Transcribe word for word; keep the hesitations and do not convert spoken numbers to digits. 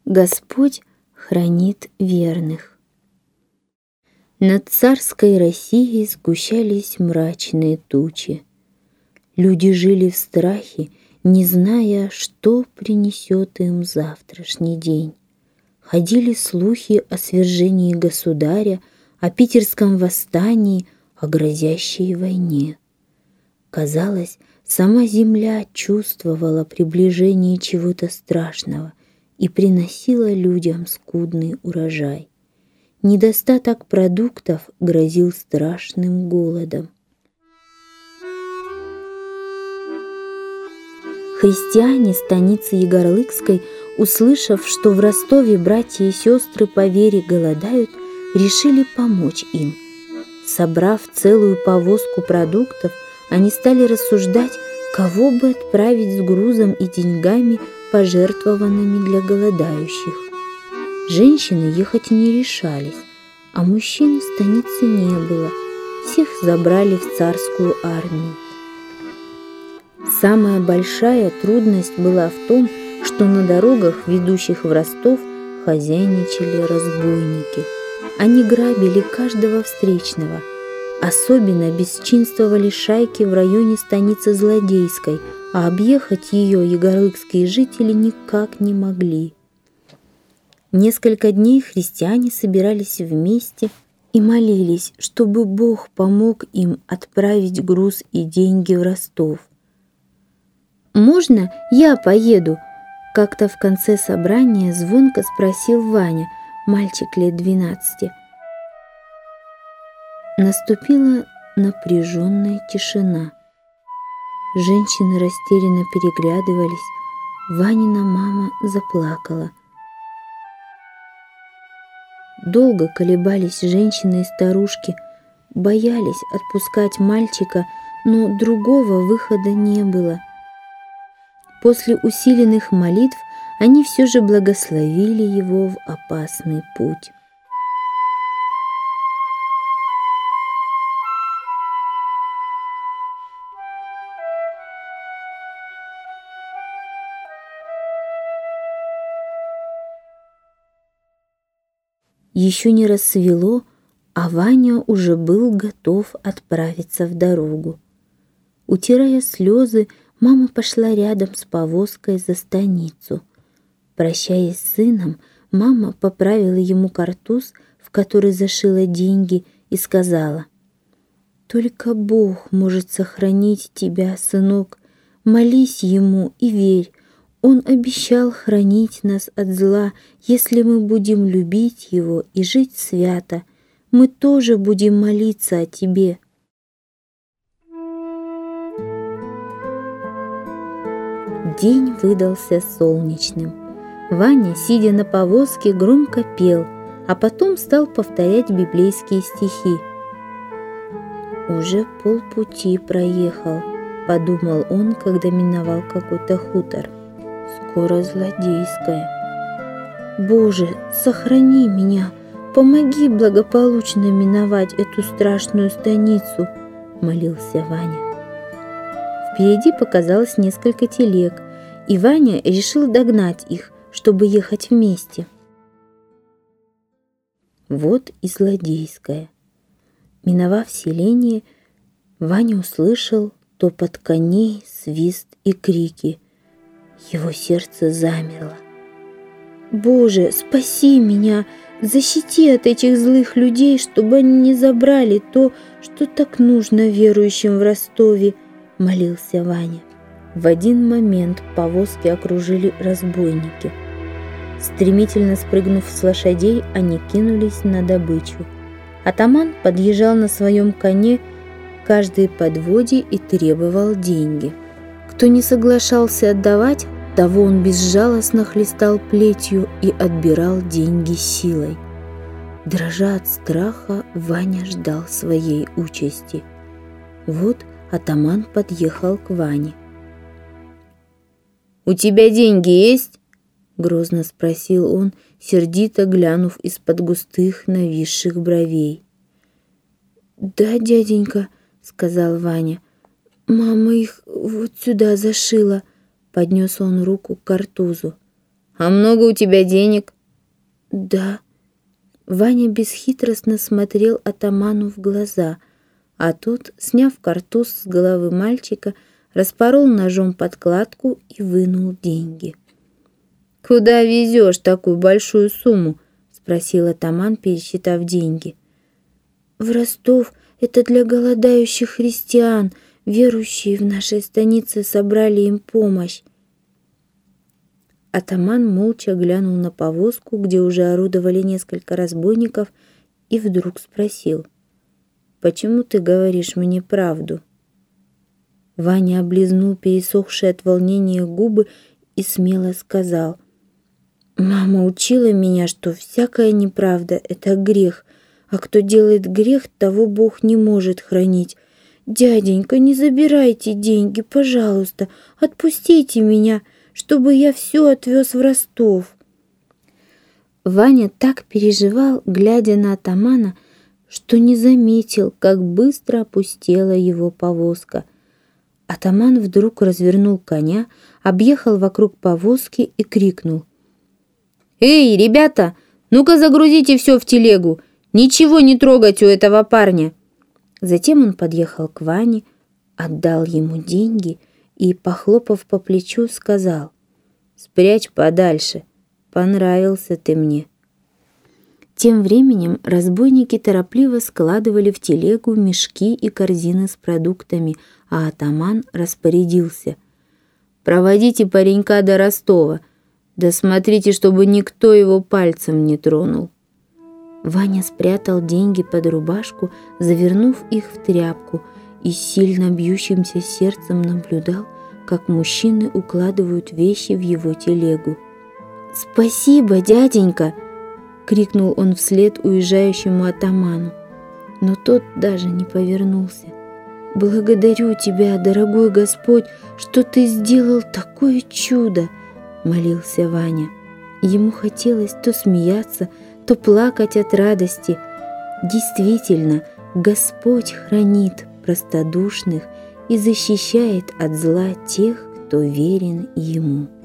Господь хранит верных. Над царской Россией сгущались мрачные тучи. Люди жили в страхе, не зная, что принесет им завтрашний день. Ходили слухи о свержении государя, о питерском восстании, о грозящей войне. Казалось, сама земля чувствовала приближение чего-то страшного и приносила людям скудный урожай. Недостаток продуктов грозил страшным голодом. Христиане станицы Егорлыцкой, услышав, что в Ростове братья и сестры по вере голодают, решили помочь им. Собрав целую повозку продуктов, они стали рассуждать, кого бы отправить с грузом и деньгами, пожертвованными для голодающих. Женщины ехать не решались, а мужчин в станице не было. Всех забрали в царскую армию. Самая большая трудность была в том, что на дорогах, ведущих в Ростов, хозяйничали разбойники. Они грабили каждого встречного. Особенно бесчинствовали шайки в районе станицы Злодейской, а объехать ее егорлыцкие жители никак не могли. Несколько дней христиане собирались вместе и молились, чтобы Бог помог им отправить груз и деньги в Ростов. «Можно я поеду?» — как-то в конце собрания звонко спросил Ваня, мальчик лет двенадцати. Наступила напряженная тишина. Женщины растерянно переглядывались. Ванина мама заплакала. Долго колебались женщины и старушки, боялись отпускать мальчика, но другого выхода не было. После усиленных молитв они все же благословили его в опасный путь. Еще не рассвело, а Ваня уже был готов отправиться в дорогу. Утирая слезы, мама пошла рядом с повозкой за станицу. Прощаясь с сыном, мама поправила ему картуз, в который зашила деньги, и сказала: «Только Бог может сохранить тебя, сынок. Молись Ему и верь. Он обещал хранить нас от зла, если мы будем любить Его и жить свято. Мы тоже будем молиться о тебе». День выдался солнечным. Ваня, сидя на повозке, громко пел, а потом стал повторять библейские стихи. «Уже полпути проехал», — подумал он, когда миновал какой-то хутор. «Скоро Злодейская. Боже, сохрани меня, помоги благополучно миновать эту страшную станицу», — молился Ваня. Впереди показалось несколько телег, и Ваня решил догнать их, чтобы ехать вместе. Вот и Злодейская. Миновав селение, Ваня услышал топот коней, свист и крики. Его сердце замерло. «Боже, спаси меня! Защити от этих злых людей, чтобы они не забрали то, что так нужно верующим в Ростове», — молился Ваня. В один момент повозки окружили разбойники. Стремительно спрыгнув с лошадей, они кинулись на добычу. Атаман подъезжал на своем коне к каждой подводе и требовал деньги. Кто не соглашался отдавать, того он безжалостно хлестал плетью и отбирал деньги силой. Дрожа от страха, Ваня ждал своей участи. Вот атаман подъехал к Ване. «У тебя деньги есть?» — грозно спросил он, сердито глянув из-под густых нависших бровей. «Да, дяденька», — сказал Ваня, — «мама их вот сюда зашила», — поднес он руку к картузу. А много у тебя денег?» «Да». Ваня бесхитростно смотрел атаману в глаза, а тот, сняв картуз с головы мальчика, распорол ножом подкладку и вынул деньги. «Куда везешь такую большую сумму?» — спросил атаман, пересчитав деньги. «В Ростов. Это для голодающих христиан. Верующие в нашей станице собрали им помощь». Атаман молча глянул на повозку, где уже орудовали несколько разбойников, и вдруг спросил: «Почему ты говоришь мне правду?» Ваня облизнул пересохшие от волнения губы и смело сказал: «Мама учила меня, что всякая неправда — это грех, а кто делает грех, того Бог не может хранить. Дяденька, не забирайте деньги, пожалуйста, отпустите меня, чтобы я все отвез в Ростов». Ваня так переживал, глядя на атамана, что не заметил, как быстро опустела его повозка. Атаман вдруг развернул коня, объехал вокруг повозки и крикнул: «Эй, ребята, ну-ка загрузите все в телегу! Ничего не трогать у этого парня!» Затем он подъехал к Ване, отдал ему деньги и, похлопав по плечу, сказал: «Спрячь подальше, понравился ты мне». Тем временем разбойники торопливо складывали в телегу мешки и корзины с продуктами, а атаман распорядился: «Проводите паренька до Ростова, да смотрите, чтобы никто его пальцем не тронул». Ваня спрятал деньги под рубашку, завернув их в тряпку, и с сильно бьющимся сердцем наблюдал, как мужчины укладывают вещи в его телегу. «Спасибо, дяденька!» — крикнул он вслед уезжающему атаману, но тот даже не повернулся. «Благодарю тебя, дорогой Господь, что ты сделал такое чудо!» — молился Ваня. Ему хотелось то смеяться, то плакать от радости. Действительно, Господь хранит простодушных и защищает от зла тех, кто верен Ему.